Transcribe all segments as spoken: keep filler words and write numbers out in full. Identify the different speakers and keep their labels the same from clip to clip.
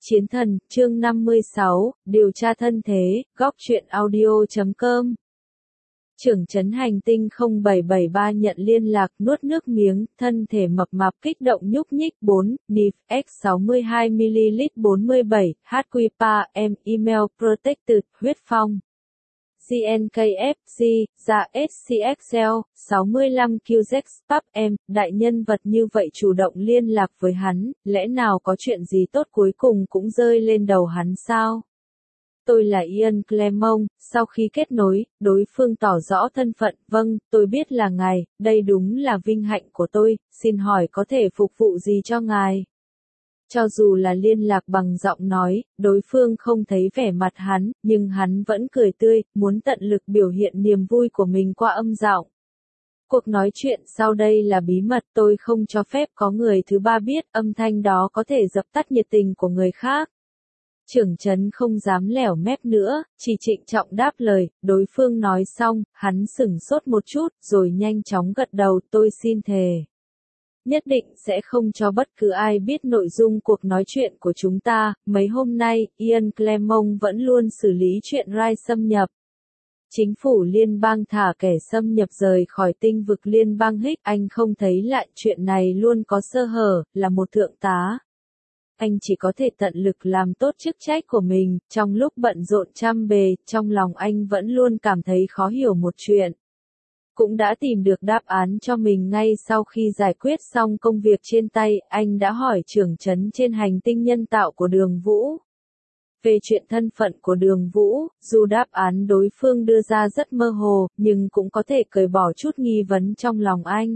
Speaker 1: Chiến thần, chương năm mươi sáu, điều tra thân thế, góc truyện audio chấm com. Trưởng trấn hành tinh không bảy bảy ba nhận liên lạc, nuốt nước miếng, thân thể mập mạp kích động nhúc nhích. Bốn, Nif, X sáu mươi hai mi-li-lít bốn mươi bảy, hát quy pa, M, Email Protected, huyết phong. giê en ca ép giê, ra ét xê ích lờ, sáu mươi lăm Q Z Spap M, đại nhân vật như vậy chủ động liên lạc với hắn, lẽ nào có chuyện gì tốt cuối cùng cũng rơi lên đầu hắn sao? Tôi là Ian Clemon, sau khi kết nối, đối phương tỏ rõ thân phận, vâng, tôi biết là ngài, đây đúng là vinh hạnh của tôi, xin hỏi có thể phục vụ gì cho ngài? Cho dù là liên lạc bằng giọng nói, đối phương không thấy vẻ mặt hắn, nhưng hắn vẫn cười tươi, muốn tận lực biểu hiện niềm vui của mình qua âm giọng. Cuộc nói chuyện sau đây là bí mật, tôi không cho phép có người thứ ba biết, âm thanh đó có thể dập tắt nhiệt tình của người khác. Trưởng trấn không dám lẻo mép nữa, chỉ trịnh trọng đáp lời, đối phương nói xong, hắn sửng sốt một chút, rồi nhanh chóng gật đầu, tôi xin thề. Nhất định sẽ không cho bất cứ ai biết nội dung cuộc nói chuyện của chúng ta. Mấy hôm nay, Ian Clemon vẫn luôn xử lý chuyện Rai xâm nhập. Chính phủ liên bang thả kẻ xâm nhập rời khỏi tinh vực liên bang Hích. Anh không thấy lại chuyện này luôn có sơ hở, là một thượng tá. Anh chỉ có thể tận lực làm tốt chức trách của mình. Trong lúc bận rộn trăm bề, trong lòng anh vẫn luôn cảm thấy khó hiểu một chuyện. Cũng đã tìm được đáp án cho mình ngay sau khi giải quyết xong công việc trên tay, anh đã hỏi trưởng trấn trên hành tinh nhân tạo của Đường Vũ. Về chuyện thân phận của Đường Vũ, dù đáp án đối phương đưa ra rất mơ hồ, nhưng cũng có thể cởi bỏ chút nghi vấn trong lòng anh.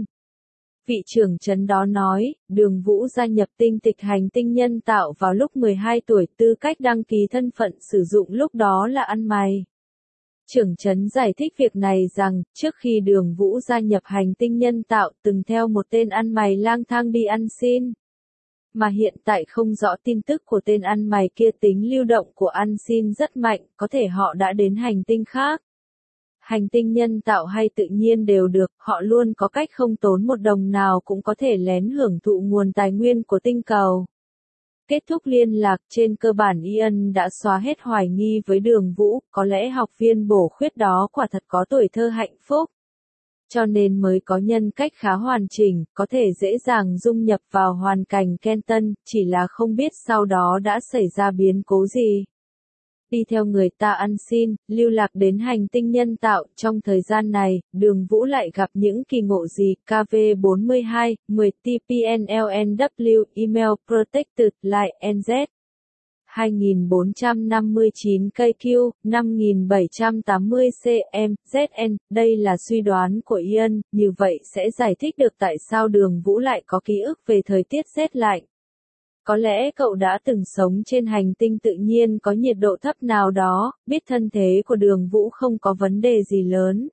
Speaker 1: Vị trưởng trấn đó nói, Đường Vũ gia nhập tinh tịch hành tinh nhân tạo vào lúc mười hai tuổi, tư cách đăng ký thân phận sử dụng lúc đó là ăn mày. Trưởng trấn giải thích việc này rằng, trước khi Đường Vũ gia nhập hành tinh nhân tạo từng theo một tên ăn mày lang thang đi ăn xin. Mà hiện tại không rõ tin tức của tên ăn mày kia, tính lưu động của ăn xin rất mạnh, có thể họ đã đến hành tinh khác. Hành tinh nhân tạo hay tự nhiên đều được, họ luôn có cách không tốn một đồng nào cũng có thể lén hưởng thụ nguồn tài nguyên của tinh cầu. Kết thúc liên lạc, trên cơ bản Ian đã xóa hết hoài nghi với Đường Vũ, có lẽ học viên bổ khuyết đó quả thật có tuổi thơ hạnh phúc. Cho nên mới có nhân cách khá hoàn chỉnh, có thể dễ dàng dung nhập vào hoàn cảnh Kenton, chỉ là không biết sau đó đã xảy ra biến cố gì. Đi theo người ta ăn xin, lưu lạc đến hành tinh nhân tạo, trong thời gian này, Đường Vũ lại gặp những kỳ ngộ gì, K V bốn mươi hai, mười T P N L N W, Email Protected, Like N Z. hai nghìn bốn trăm năm mươi chín K Q, năm nghìn bảy trăm tám mươi C M, Z N, đây là suy đoán của Ian, như vậy sẽ giải thích được tại sao Đường Vũ lại có ký ức về thời tiết rét lạnh. Có lẽ cậu đã từng sống trên hành tinh tự nhiên có nhiệt độ thấp nào đó, biết thân thế của Đường Vũ không có vấn đề gì lớn.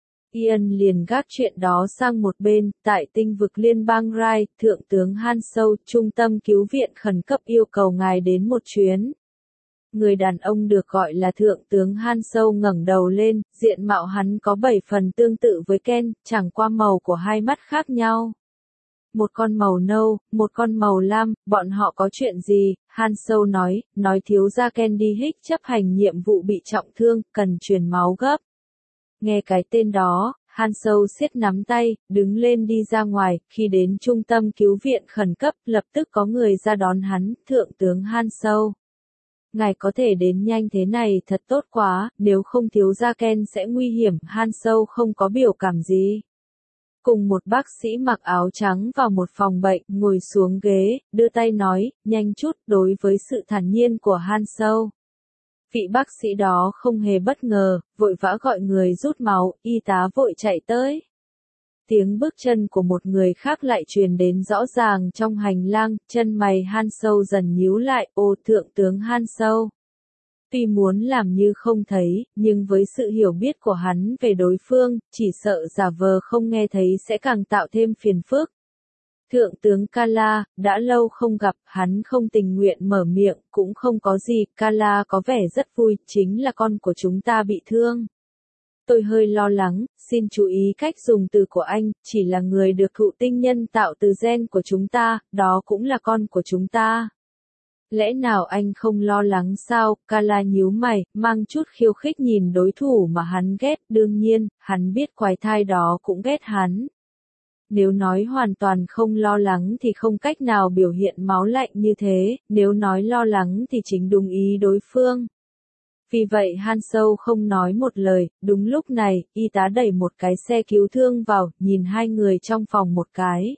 Speaker 1: Ian liền gác chuyện đó sang một bên, tại tinh vực liên bang Rai, Thượng tướng Han Sâu, Trung tâm cứu viện khẩn cấp yêu cầu ngài đến một chuyến. Người đàn ông được gọi là Thượng tướng Han Sâu ngẩng đầu lên, diện mạo hắn có bảy phần tương tự với Ken, chẳng qua màu của hai mắt khác nhau. Một con màu nâu, một con màu lam, bọn họ có chuyện gì? Han Sâu nói, nói thiếu gia Ken đi Hích chấp hành nhiệm vụ bị trọng thương, cần truyền máu gấp. Nghe cái tên đó, Han Sâu siết nắm tay, đứng lên đi ra ngoài, khi đến trung tâm cứu viện khẩn cấp, lập tức có người ra đón hắn, Thượng tướng Han Sâu. Ngài có thể đến nhanh thế này thật tốt quá, nếu không thiếu gia Ken sẽ nguy hiểm, Han Sâu không có biểu cảm gì. Cùng một bác sĩ mặc áo trắng vào một phòng bệnh, ngồi xuống ghế, đưa tay nói, nhanh chút, đối với sự thản nhiên của Han Sâu. Vị bác sĩ đó không hề bất ngờ, vội vã gọi người rút máu, y tá vội chạy tới. Tiếng bước chân của một người khác lại truyền đến rõ ràng trong hành lang, chân mày Han Sâu dần nhíu lại, ô Thượng tướng Han Sâu. Tuy muốn làm như không thấy, nhưng với sự hiểu biết của hắn về đối phương, chỉ sợ giả vờ không nghe thấy sẽ càng tạo thêm phiền phức. Thượng tướng Kala, đã lâu không gặp, hắn không tình nguyện mở miệng, cũng không có gì, Kala có vẻ rất vui, chính là con của chúng ta bị thương. Tôi hơi lo lắng, xin chú ý cách dùng từ của anh, chỉ là người được thụ tinh nhân tạo từ gen của chúng ta, đó cũng là con của chúng ta. Lẽ nào anh không lo lắng sao? Kala nhíu mày, mang chút khiêu khích nhìn đối thủ mà hắn ghét, đương nhiên, hắn biết quái thai đó cũng ghét hắn. Nếu nói hoàn toàn không lo lắng thì không cách nào biểu hiện máu lạnh như thế, nếu nói lo lắng thì chính đúng ý đối phương. Vì vậy Han Sâu không nói một lời, đúng lúc này, y tá đẩy một cái xe cứu thương vào, nhìn hai người trong phòng một cái.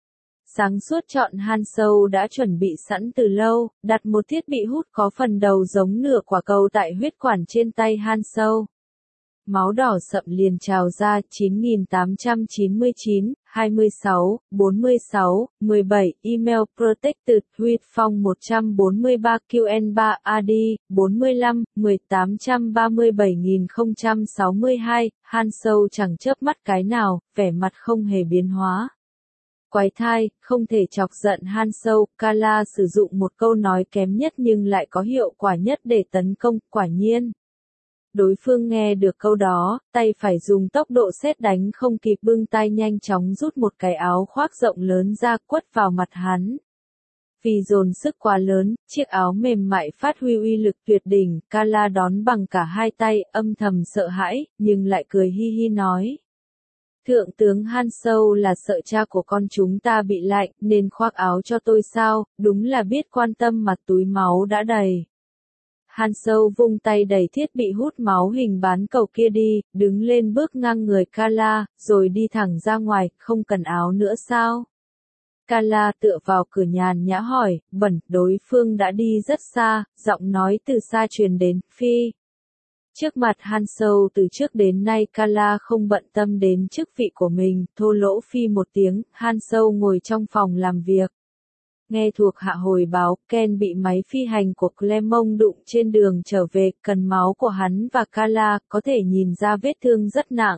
Speaker 1: Sáng suốt chọn Han Sâu đã chuẩn bị sẵn từ lâu, đặt một thiết bị hút có phần đầu giống nửa quả cầu tại huyết quản trên tay Han Sâu. Máu đỏ sậm liền trào ra chín nghìn tám trăm chín mươi chín, hai mươi sáu, bốn mươi sáu, mười bảy, email protected with phong một trăm bốn mươi ba Q N ba A D, bốn mươi lăm, mười tám trăm ba mươi bảy nghìn không trăm sáu mươi hai, Han Sâu chẳng chớp mắt cái nào, vẻ mặt không hề biến hóa. Quái thai, không thể chọc giận Han Sâu, Kala sử dụng một câu nói kém nhất nhưng lại có hiệu quả nhất để tấn công, quả nhiên. Đối phương nghe được câu đó, tay phải dùng tốc độ sét đánh không kịp bưng tay nhanh chóng rút một cái áo khoác rộng lớn ra quất vào mặt hắn. Vì dồn sức quá lớn, chiếc áo mềm mại phát huy uy lực tuyệt đỉnh, Kala đón bằng cả hai tay, âm thầm sợ hãi, nhưng lại cười hi hi nói. Thượng tướng Han Sâu là sợ cha của con chúng ta bị lạnh, nên khoác áo cho tôi sao, đúng là biết quan tâm mà túi máu đã đầy. Han Sâu vung tay đẩy thiết bị hút máu hình bán cầu kia đi, đứng lên bước ngang người Kala, rồi đi thẳng ra ngoài, không cần áo nữa sao? Kala tựa vào cửa nhàn nhã hỏi, bẩn, đối phương đã đi rất xa, giọng nói từ xa truyền đến, phi. Trước mặt Han Sâu từ trước đến nay Kala không bận tâm đến chức vị của mình, thô lỗ phi một tiếng, Han Sâu ngồi trong phòng làm việc. Nghe thuộc hạ hồi báo, Ken bị máy phi hành của Clemong đụng trên đường trở về, cần máu của hắn và Kala, có thể nhìn ra vết thương rất nặng.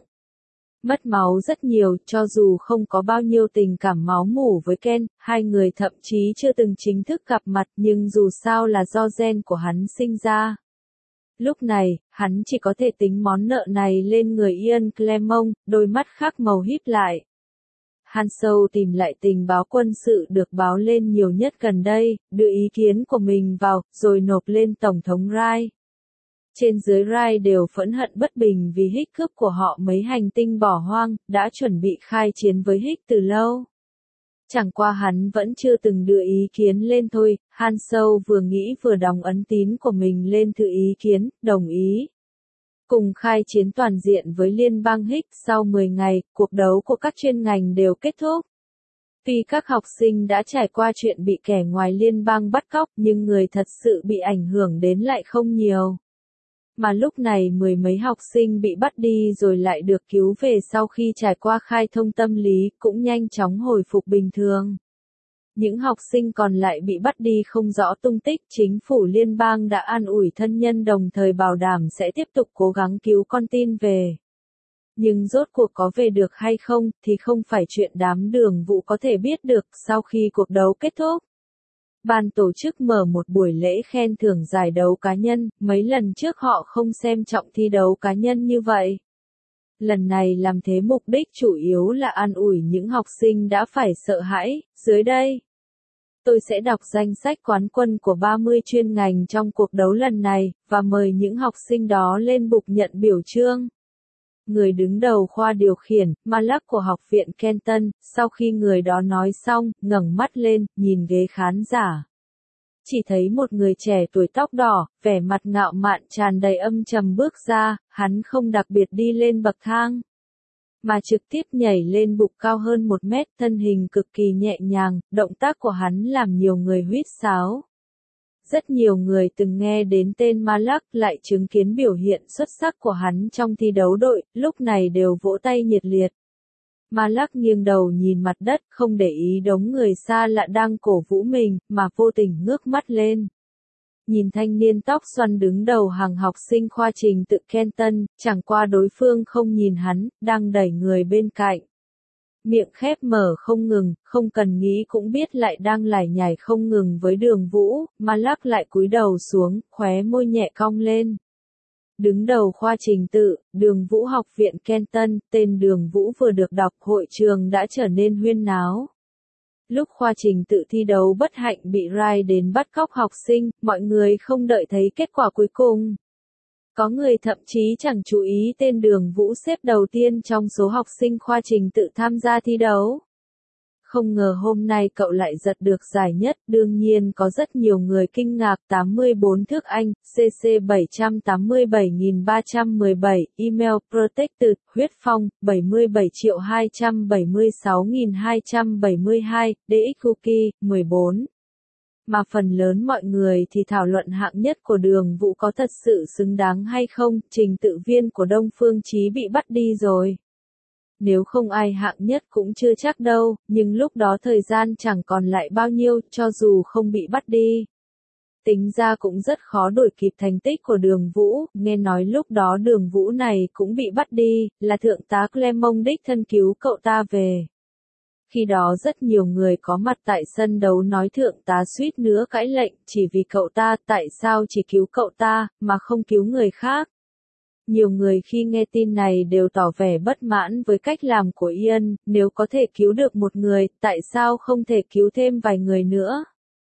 Speaker 1: Mất máu rất nhiều, cho dù không có bao nhiêu tình cảm máu mủ với Ken, hai người thậm chí chưa từng chính thức gặp mặt nhưng dù sao là do gen của hắn sinh ra. Lúc này, hắn chỉ có thể tính món nợ này lên người Ian Clemong, đôi mắt khác màu híp lại. Han Sâu tìm lại tình báo quân sự được báo lên nhiều nhất gần đây, đưa ý kiến của mình vào, rồi nộp lên Tổng thống Rai. Trên dưới Rai đều phẫn hận bất bình vì Hích cướp của họ mấy hành tinh bỏ hoang, đã chuẩn bị khai chiến với Hích từ lâu. Chẳng qua hắn vẫn chưa từng đưa ý kiến lên thôi, Han Sâu vừa nghĩ vừa đóng ấn tín của mình lên thư ý kiến, đồng ý. Cùng khai chiến toàn diện với liên bang Hích, sau mười ngày, cuộc đấu của các chuyên ngành đều kết thúc. Tuy các học sinh đã trải qua chuyện bị kẻ ngoài liên bang bắt cóc nhưng người thật sự bị ảnh hưởng đến lại không nhiều. Mà lúc này mười mấy học sinh bị bắt đi rồi lại được cứu về sau khi trải qua khai thông tâm lý cũng nhanh chóng hồi phục bình thường. Những học sinh còn lại bị bắt đi không rõ tung tích, chính phủ liên bang đã an ủi thân nhân đồng thời bảo đảm sẽ tiếp tục cố gắng cứu con tin về. Nhưng rốt cuộc có về được hay không thì không phải chuyện đám Đường Vũ có thể biết được sau khi cuộc đấu kết thúc. Ban tổ chức mở một buổi lễ khen thưởng giải đấu cá nhân, mấy lần trước họ không xem trọng thi đấu cá nhân như vậy. Lần này làm thế mục đích chủ yếu là an ủi những học sinh đã phải sợ hãi, dưới đây. Tôi sẽ đọc danh sách quán quân của ba mươi chuyên ngành trong cuộc đấu lần này, và mời những học sinh đó lên bục nhận biểu chương. Người đứng đầu khoa điều khiển, Malak của học viện Kenton, sau khi người đó nói xong, ngẩng mắt lên, nhìn ghế khán giả. Chỉ thấy một người trẻ tuổi tóc đỏ, vẻ mặt ngạo mạn tràn đầy âm trầm bước ra, hắn không đặc biệt đi lên bậc thang, mà trực tiếp nhảy lên bục cao hơn một mét, thân hình cực kỳ nhẹ nhàng, động tác của hắn làm nhiều người huýt sáo. Rất nhiều người từng nghe đến tên Malak lại chứng kiến biểu hiện xuất sắc của hắn trong thi đấu đội, lúc này đều vỗ tay nhiệt liệt. Malak nghiêng đầu nhìn mặt đất, không để ý đống người xa lạ đang cổ vũ mình, mà vô tình ngước mắt lên. Nhìn thanh niên tóc xoăn đứng đầu hàng học sinh khoa trình tự Kenton, chẳng qua đối phương không nhìn hắn, đang đẩy người bên cạnh. Miệng khép mở không ngừng, không cần nghĩ cũng biết lại đang lải nhải không ngừng với Đường Vũ, Malak lại cúi đầu xuống, khóe môi nhẹ cong lên. Đứng đầu khoa trình tự, Đường Vũ học viện Kenton, tên Đường Vũ vừa được đọc, hội trường đã trở nên huyên náo. Lúc khoa trình tự thi đấu bất hạnh bị Rai đến bắt cóc học sinh, mọi người không đợi thấy kết quả cuối cùng. Có người thậm chí chẳng chú ý tên Đường Vũ xếp đầu tiên trong số học sinh khoa trình tự tham gia thi đấu. Không ngờ hôm nay cậu lại giật được giải nhất, đương nhiên có rất nhiều người kinh ngạc. Tám mươi bốn thước Anh, C C bảy tám bảy ba một bảy, email protected, huyết phong, bảy mươi bảy triệu hai trăm bảy mươi sáu nghìn hai trăm bảy mươi hai, D X cookie, mười bốn. Mà phần lớn mọi người thì thảo luận hạng nhất của Đường Vũ có thật sự xứng đáng hay không, trình tự viên của Đông Phương Chí bị bắt đi rồi. Nếu không ai hạng nhất cũng chưa chắc đâu, nhưng lúc đó thời gian chẳng còn lại bao nhiêu, cho dù không bị bắt đi. Tính ra cũng rất khó đuổi kịp thành tích của Đường Vũ, nghe nói lúc đó Đường Vũ này cũng bị bắt đi, là thượng tá Clement đích thân cứu cậu ta về. Khi đó rất nhiều người có mặt tại sân đấu nói thượng tá suýt nữa cãi lệnh, chỉ vì cậu ta, tại sao chỉ cứu cậu ta, mà không cứu người khác. Nhiều người khi nghe tin này đều tỏ vẻ bất mãn với cách làm của Ian, nếu có thể cứu được một người, tại sao không thể cứu thêm vài người nữa?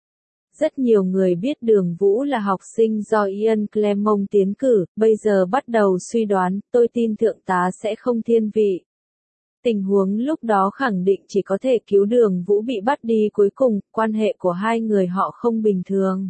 Speaker 1: Rất nhiều người biết Đường Vũ là học sinh do Ian Clement tiến cử, bây giờ bắt đầu suy đoán, tôi tin thượng tá sẽ không thiên vị. Tình huống lúc đó khẳng định chỉ có thể cứu Đường Vũ bị bắt đi cuối cùng, quan hệ của hai người họ không bình thường.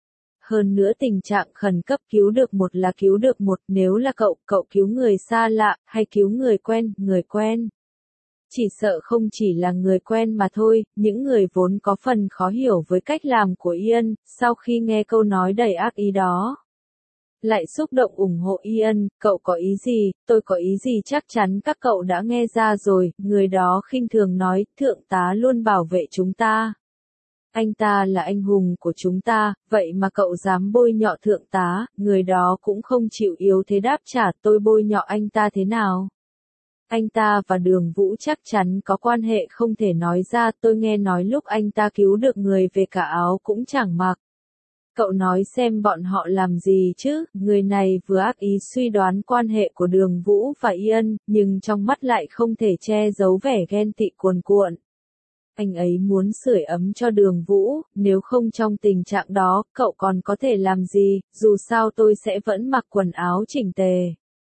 Speaker 1: Hơn nữa tình trạng khẩn cấp cứu được một là cứu được một, nếu là cậu, cậu cứu người xa lạ, hay cứu người quen, người quen. Chỉ sợ không chỉ là người quen mà thôi, những người vốn có phần khó hiểu với cách làm của Ian, sau khi nghe câu nói đầy ác ý đó. Lại xúc động ủng hộ Ian, cậu có ý gì, tôi có ý gì chắc chắn các cậu đã nghe ra rồi, người đó khinh thường nói, thượng tá luôn bảo vệ chúng ta. Anh ta là anh hùng của chúng ta, vậy mà cậu dám bôi nhọ thượng tá, người đó cũng không chịu yếu thế đáp trả tôi bôi nhọ anh ta thế nào. Anh ta và Đường Vũ chắc chắn có quan hệ không thể nói ra, tôi nghe nói lúc anh ta cứu được người về cả áo cũng chẳng mặc. Cậu nói xem bọn họ làm gì chứ, người này vừa ác ý suy đoán quan hệ của Đường Vũ và Ian, nhưng trong mắt lại không thể che giấu vẻ ghen tị cuồn cuộn. Anh ấy muốn sưởi ấm cho Đường Vũ, nếu không trong tình trạng đó, cậu còn có thể làm gì, dù sao tôi sẽ vẫn mặc quần áo chỉnh tề.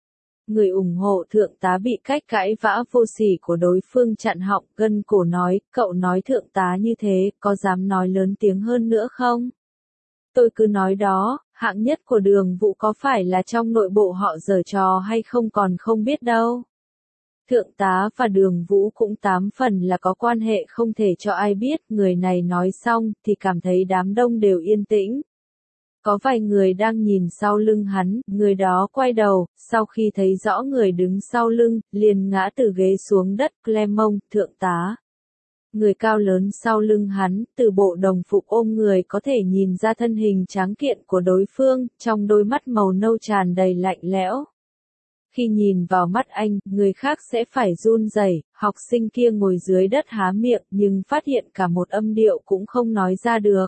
Speaker 1: Người ủng hộ thượng tá bị cách cãi vã vô sỉ của đối phương chặn họng, gân cổ nói, cậu nói thượng tá như thế, có dám nói lớn tiếng hơn nữa không? Tôi cứ nói đó, hạng nhất của Đường Vũ có phải là trong nội bộ họ giở trò hay không còn không biết đâu. Thượng tá và Đường Vũ cũng tám phần là có quan hệ không thể cho ai biết, người này nói xong thì cảm thấy đám đông đều yên tĩnh. Có vài người đang nhìn sau lưng hắn, người đó quay đầu, sau khi thấy rõ người đứng sau lưng, liền ngã từ ghế xuống đất, Clement, thượng tá. Người cao lớn sau lưng hắn, từ bộ đồng phục ôm người có thể nhìn ra thân hình tráng kiện của đối phương, trong đôi mắt màu nâu tràn đầy lạnh lẽo. Khi nhìn vào mắt anh, người khác sẽ phải run rẩy. Học sinh kia ngồi dưới đất há miệng nhưng phát hiện cả một âm điệu cũng không nói ra được.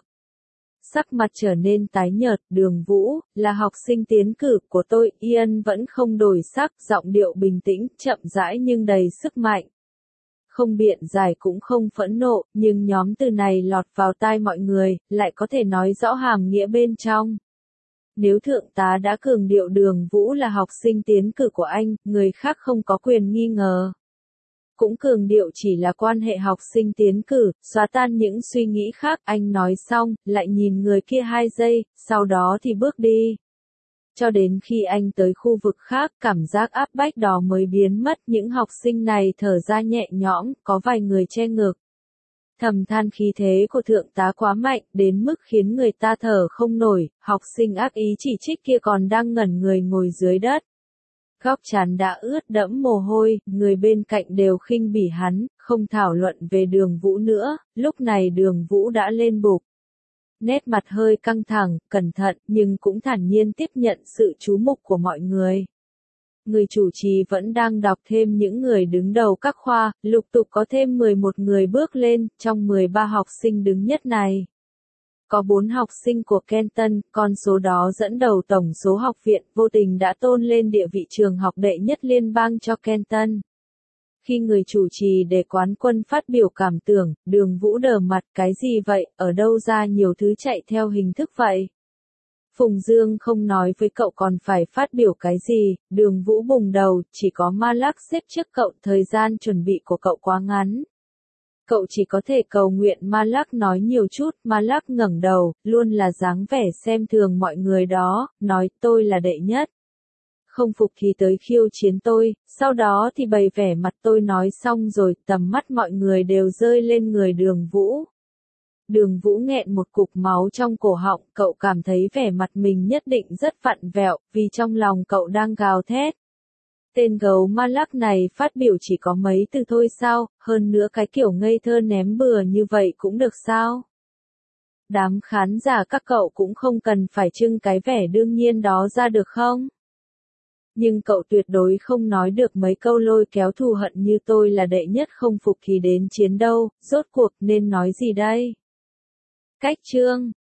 Speaker 1: Sắc mặt trở nên tái nhợt, Đường Vũ, là học sinh tiến cử của tôi, Ian vẫn không đổi sắc, giọng điệu bình tĩnh, chậm rãi nhưng đầy sức mạnh. Không biện giải cũng không phẫn nộ, nhưng nhóm từ này lọt vào tai mọi người, lại có thể nói rõ hàm nghĩa bên trong. Nếu thượng tá đã cường điệu Đường Vũ là học sinh tiến cử của anh, người khác không có quyền nghi ngờ. Cũng cường điệu chỉ là quan hệ học sinh tiến cử, xóa tan những suy nghĩ khác, anh nói xong, lại nhìn người kia hai giây, sau đó thì bước đi. Cho đến khi anh tới khu vực khác, cảm giác áp bách đó mới biến mất, những học sinh này thở ra nhẹ nhõm, có vài người che ngực. Thầm than khí thế của thượng tá quá mạnh, đến mức khiến người ta thở không nổi, học sinh ác ý chỉ trích kia còn đang ngẩn người ngồi dưới đất. Góc trán đã ướt đẫm mồ hôi, người bên cạnh đều khinh bỉ hắn, không thảo luận về Đường Vũ nữa, lúc này Đường Vũ đã lên bục. Nét mặt hơi căng thẳng, cẩn thận, nhưng cũng thản nhiên tiếp nhận sự chú mục của mọi người. Người chủ trì vẫn đang đọc thêm những người đứng đầu các khoa, lục tục có thêm mười một người bước lên, trong mười ba học sinh đứng nhất này. Có bốn học sinh của Kenton, con số đó dẫn đầu tổng số học viện, vô tình đã tôn lên địa vị trường học đệ nhất liên bang cho Kenton. Khi người chủ trì để quán quân phát biểu cảm tưởng, Đường Vũ đờ mặt, cái gì vậy, ở đâu ra nhiều thứ chạy theo hình thức vậy? Phùng Dương không nói với cậu còn phải phát biểu cái gì, Đường Vũ bùng đầu, chỉ có Ma Lắc xếp trước cậu, thời gian chuẩn bị của cậu quá ngắn. Cậu chỉ có thể cầu nguyện Ma Lắc nói nhiều chút, Ma Lắc ngẩng đầu, luôn là dáng vẻ xem thường mọi người đó, nói tôi là đệ nhất. Không phục thì tới khiêu chiến tôi, sau đó thì bày vẻ mặt tôi nói xong rồi, tầm mắt mọi người đều rơi lên người Đường Vũ. Đường Vũ nghẹn một cục máu trong cổ họng, cậu cảm thấy vẻ mặt mình nhất định rất vặn vẹo, vì trong lòng cậu đang gào thét. Tên gấu Ma Lắc này phát biểu chỉ có mấy từ thôi sao, hơn nữa cái kiểu ngây thơ ném bừa như vậy cũng được sao? Đám khán giả các cậu cũng không cần phải trưng cái vẻ đương nhiên đó ra được không? Nhưng cậu tuyệt đối không nói được mấy câu lôi kéo thù hận như tôi là đệ nhất không phục thì đến chiến đâu, rốt cuộc nên nói gì đây? Cách chương